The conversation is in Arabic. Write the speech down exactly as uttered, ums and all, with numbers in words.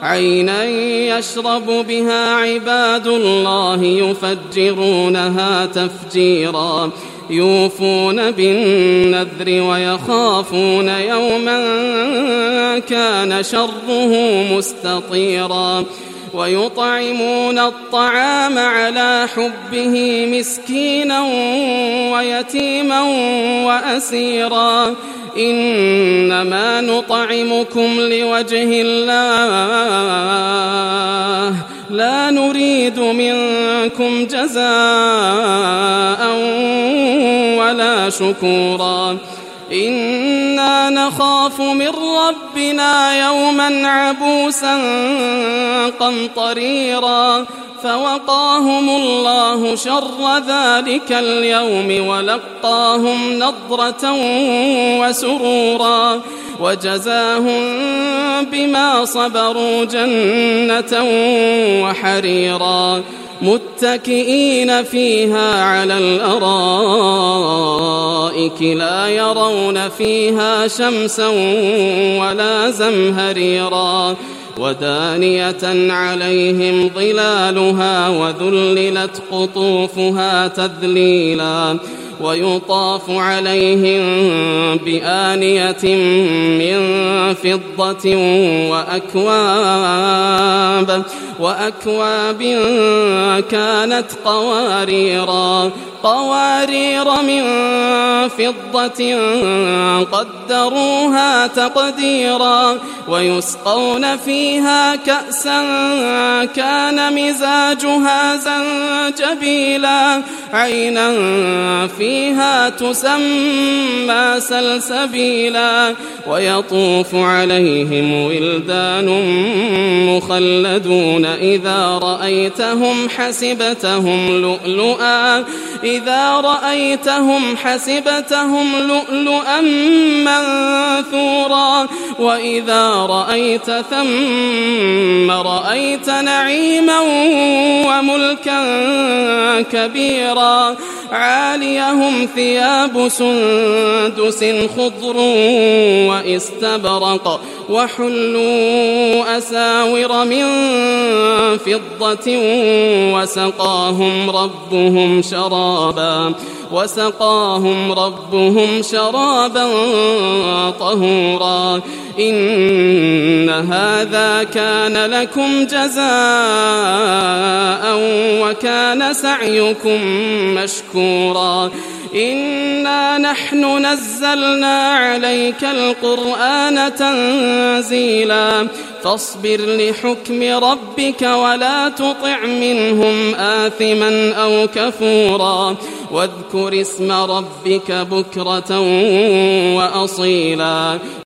عينا يشرب بها عباد الله يفجرونها تفجيرا يوفون بالنذر ويخافون يوما كان شره مستطيرا ويطعمون الطعام على حبه مسكينا ويتيما وأسيرا إنما نطعمكم لوجه الله لا نريد منكم جزاء ولا شكورا إنا نخاف من ربنا يوما عبوسا قمطريرا فوقاهم الله شر ذلك اليوم ولقاهم نضرة وسرورا وجزاهم بما صبروا جنة وحريرا متكئين فيها على الأرائك لا يرون فيها شمسا ولا زمهريرا ودانية عليهم ظلالها وذللت قطوفها تذليلا ويطاف عليهم بآنية من فضة وأكواب وأكواب كانت قواريرا قوارير من فضة قدروها تقديرا ويسقون فيها كأسا كان مزاجها زنجبيلا عينا فيها تسمى سلسبيلا ويطوف عليهم ولدان مخلدون إذا رأيتهم حسبتهم لؤلؤا إذا رأيتهم حسبتهم لؤلؤا منثورا وإذا رأيت ثم رأيت نعيما وملكا كبيرا عاليهم ثياب سندس خضر واستبرق وحلوا أساور من فضة وسقاهم ربهم شرابا وسقاهم ربهم شرابا طهورا إن هذا كان لكم جزاء وكان سعيكم مشكورا إنا نحن نزلنا عليك القرآن تنزيلا فاصبر لحكم ربك ولا تطع منهم آثما أو كفورا واذكر اسم ربك بكرة وأصيلا